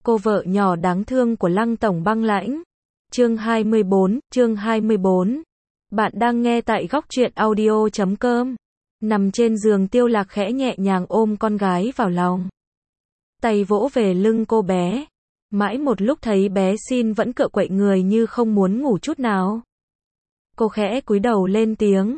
Cô vợ nhỏ đáng thương của Lăng Tổng Băng Lãnh. Chương 24. Bạn đang nghe tại góc truyện audio.com. Nằm trên giường, Tiêu Lạc khẽ nhẹ nhàng ôm con gái vào lòng. Tay vỗ về lưng cô bé. Mãi một lúc thấy bé xin vẫn cựa quậy người như không muốn ngủ chút nào. Cô khẽ cúi đầu lên tiếng.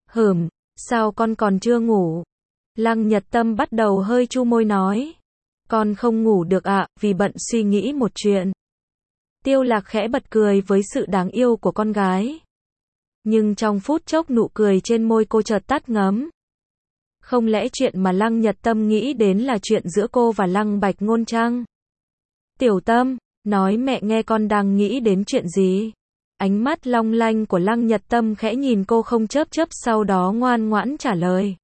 Sao con còn chưa ngủ? Lăng Nhật Tâm bắt đầu hơi chu môi nói. Con không ngủ được ạ, vì bận suy nghĩ một chuyện. Tiêu Lạc khẽ bật cười với sự đáng yêu của con gái. Nhưng trong phút chốc nụ cười trên môi cô chợt tắt ngấm. Không lẽ chuyện mà Lăng Nhật Tâm nghĩ đến là chuyện giữa cô và Lăng Bạch Ngôn chăng? Tiểu Tâm, nói mẹ nghe con đang nghĩ đến chuyện gì? Ánh mắt long lanh của Lăng Nhật Tâm khẽ nhìn cô không chớp chớp, sau đó ngoan ngoãn trả lời.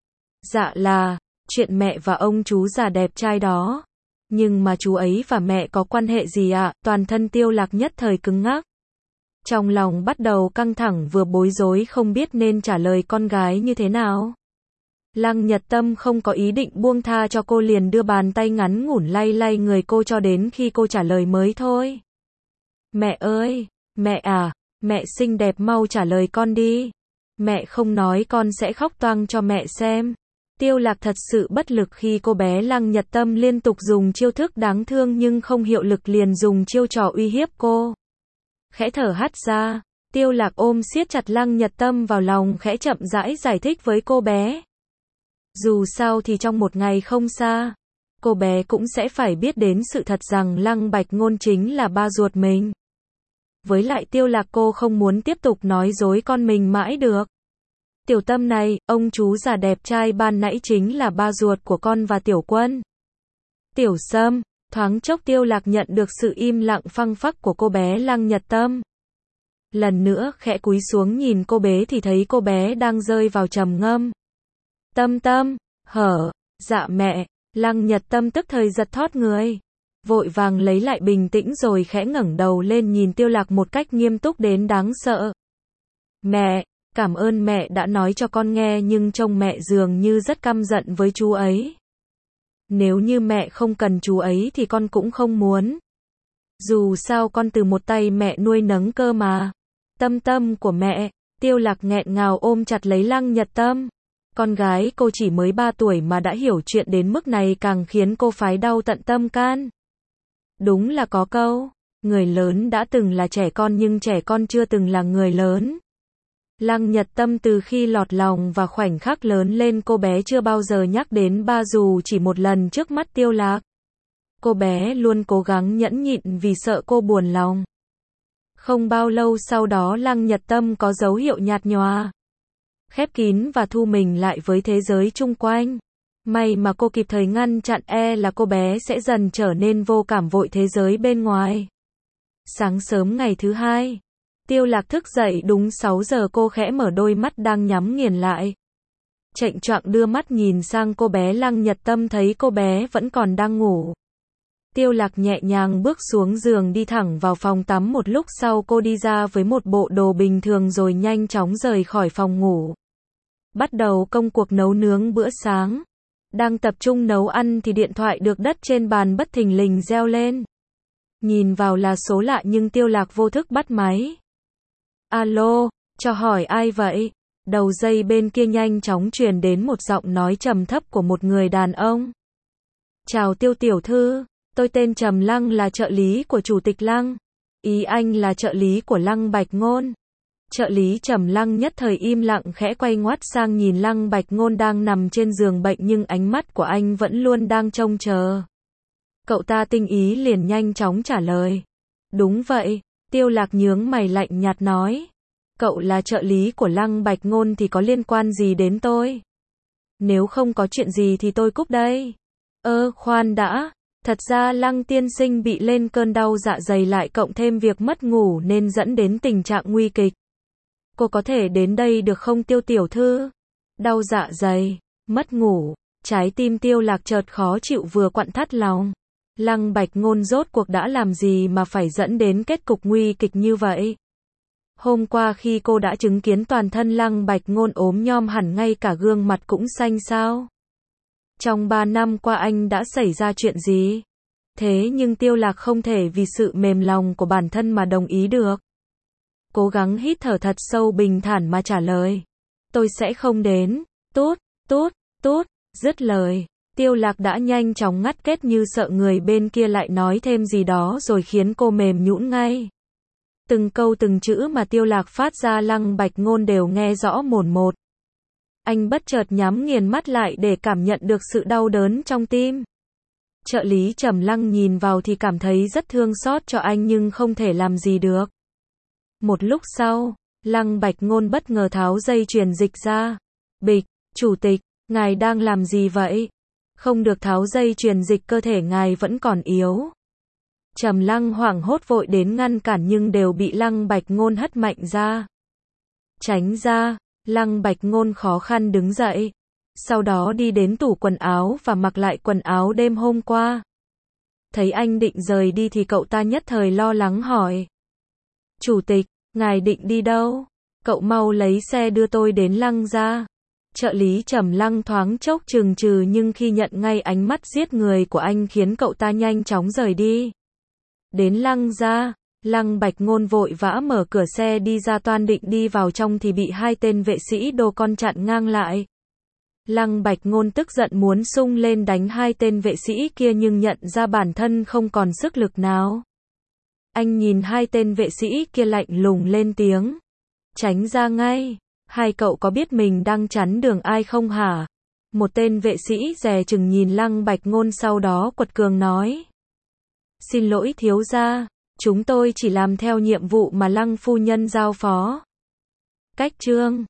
Dạ là, chuyện mẹ và ông chú già đẹp trai đó. Nhưng mà chú ấy và mẹ có quan hệ gì ạ? Toàn thân Tiêu Lạc nhất thời cứng ngắc. Trong lòng bắt đầu căng thẳng, vừa bối rối không biết nên trả lời con gái như thế nào. Lăng Nhật Tâm không có ý định buông tha cho cô, liền đưa bàn tay ngắn ngủn lay lay người cô cho đến khi cô trả lời mới thôi. Mẹ ơi, mẹ à, mẹ xinh đẹp mau trả lời con đi. Mẹ không nói con sẽ khóc toang cho mẹ xem. Tiêu Lạc thật sự bất lực khi cô bé Lăng Nhật Tâm liên tục dùng chiêu thức đáng thương nhưng không hiệu lực, liền dùng chiêu trò uy hiếp cô. Khẽ thở hắt ra, Tiêu Lạc ôm siết chặt Lăng Nhật Tâm vào lòng, khẽ chậm rãi giải thích với cô bé. Dù sao thì trong một ngày không xa, cô bé cũng sẽ phải biết đến sự thật rằng Lăng Bạch Ngôn chính là ba ruột mình. Với lại Tiêu Lạc cô không muốn tiếp tục nói dối con mình mãi được. Tiểu Tâm này, ông chú già đẹp trai ban nãy chính là ba ruột của con và Tiểu Quân. Tiểu Sâm, thoáng chốc Tiêu Lạc nhận được sự im lặng phăng phắc của cô bé Lăng Nhật Tâm. Lần nữa khẽ cúi xuống nhìn cô bé thì thấy cô bé đang rơi vào trầm ngâm. Tâm Tâm, dạ mẹ. Lăng Nhật Tâm tức thời giật thót người. Vội vàng lấy lại bình tĩnh rồi khẽ ngẩng đầu lên nhìn Tiêu Lạc một cách nghiêm túc đến đáng sợ. Mẹ, cảm ơn mẹ đã nói cho con nghe, nhưng trông mẹ dường như rất căm giận với chú ấy. Nếu như mẹ không cần chú ấy thì con cũng không muốn. Dù sao con từ một tay mẹ nuôi nấng cơ mà. Tâm Tâm của mẹ. Tiêu Lạc nghẹn ngào ôm chặt lấy Lăng Nhật Tâm. Con gái cô chỉ mới 3 tuổi mà đã hiểu chuyện đến mức này, càng khiến cô phái đau tận tâm can. Đúng là có câu, người lớn đã từng là trẻ con nhưng trẻ con chưa từng là người lớn. Lăng Nhật Tâm từ khi lọt lòng và khoảnh khắc lớn lên, cô bé chưa bao giờ nhắc đến ba dù chỉ một lần trước mắt Tiêu Lạc. Cô bé luôn cố gắng nhẫn nhịn vì sợ cô buồn lòng. Không bao lâu sau đó Lăng Nhật Tâm có dấu hiệu nhạt nhòa, khép kín và thu mình lại với thế giới chung quanh. May mà cô kịp thời ngăn chặn, là cô bé sẽ dần trở nên vô cảm vội thế giới bên ngoài. Sáng sớm ngày thứ hai, Tiêu Lạc thức dậy đúng 6 giờ, cô khẽ mở đôi mắt đang nhắm nghiền lại. Chạnh choạng đưa mắt nhìn sang cô bé Lăng Nhật Tâm, thấy cô bé vẫn còn đang ngủ. Tiêu Lạc nhẹ nhàng bước xuống giường đi thẳng vào phòng tắm, một lúc sau cô đi ra với một bộ đồ bình thường rồi nhanh chóng rời khỏi phòng ngủ. Bắt đầu công cuộc nấu nướng bữa sáng. Đang tập trung nấu ăn thì điện thoại được đất trên bàn bất thình lình reo lên. Nhìn vào là số lạ nhưng Tiêu Lạc vô thức bắt máy. Alo, cho hỏi ai vậy? Đầu dây bên kia nhanh chóng truyền đến một giọng nói trầm thấp của một người đàn ông. Chào Tiêu tiểu thư, tôi tên Trầm Lăng, là trợ lý của chủ tịch Lăng. Ý anh là trợ lý của Lăng Bạch Ngôn. Trợ lý Trầm Lăng nhất thời im lặng, khẽ quay ngoắt sang nhìn Lăng Bạch Ngôn đang nằm trên giường bệnh, nhưng ánh mắt của anh vẫn luôn đang trông chờ. Cậu ta tinh ý liền nhanh chóng trả lời. Đúng vậy. Tiêu Lạc nhướng mày lạnh nhạt nói. Cậu là trợ lý của Lăng Bạch Ngôn thì có liên quan gì đến tôi? Nếu không có chuyện gì thì tôi cúp đây. Khoan đã. Thật ra Lăng tiên sinh bị lên cơn đau dạ dày, lại cộng thêm việc mất ngủ nên dẫn đến tình trạng nguy kịch. Cô có thể đến đây được không Tiêu tiểu thư? Đau dạ dày, mất ngủ, trái tim Tiêu Lạc chợt khó chịu vừa quặn thắt lòng. Lăng Bạch Ngôn rốt cuộc đã làm gì mà phải dẫn đến kết cục nguy kịch như vậy? Hôm qua khi cô đã chứng kiến toàn thân Lăng Bạch Ngôn ốm nhom hẳn, ngay cả gương mặt cũng xanh sao? Trong 3 năm qua anh đã xảy ra chuyện gì? Thế nhưng Tiêu Lạc không thể vì sự mềm lòng của bản thân mà đồng ý được. Cố gắng hít thở thật sâu bình thản mà trả lời. Tôi sẽ không đến. Tút, tút, tút, dứt lời. Tiêu Lạc đã nhanh chóng ngắt kết như sợ người bên kia lại nói thêm gì đó rồi khiến cô mềm nhũn ngay. Từng câu từng chữ mà Tiêu Lạc phát ra Lăng Bạch Ngôn đều nghe rõ mồn một. Anh bất chợt nhắm nghiền mắt lại để cảm nhận được sự đau đớn trong tim. Trợ lý Trầm Lăng nhìn vào thì cảm thấy rất thương xót cho anh nhưng không thể làm gì được. Một lúc sau, Lăng Bạch Ngôn bất ngờ tháo dây chuyền dịch ra. Bịch, chủ tịch, ngài đang làm gì vậy? Không được tháo dây chuyền dịch, cơ thể ngài vẫn còn yếu. Trầm Lăng hoảng hốt vội đến ngăn cản nhưng đều bị Lăng Bạch Ngôn hất mạnh ra. Tránh ra, Lăng Bạch Ngôn khó khăn đứng dậy. Sau đó đi đến tủ quần áo và mặc lại quần áo đêm hôm qua. Thấy anh định rời đi thì cậu ta nhất thời lo lắng hỏi. Chủ tịch, ngài định đi đâu? Cậu mau lấy xe đưa tôi đến Lăng gia. Trợ lý Trầm Lăng thoáng chốc chừng chừ nhưng khi nhận ngay ánh mắt giết người của anh khiến cậu ta nhanh chóng rời đi. Đến Lăng gia, Lăng Bạch Ngôn vội vã mở cửa xe đi ra, toan định đi vào trong thì bị hai tên vệ sĩ đồ con chặn ngang lại. Lăng Bạch Ngôn tức giận muốn xung lên đánh hai tên vệ sĩ kia nhưng nhận ra bản thân không còn sức lực nào. Anh nhìn hai tên vệ sĩ kia lạnh lùng lên tiếng. Tránh ra ngay, hai cậu có biết mình đang chắn đường ai không hả? Một tên vệ sĩ dè chừng nhìn Lăng Bạch Ngôn sau đó quật cường nói. Xin lỗi thiếu gia, chúng tôi chỉ làm theo nhiệm vụ mà Lăng phu nhân giao phó. Cách chương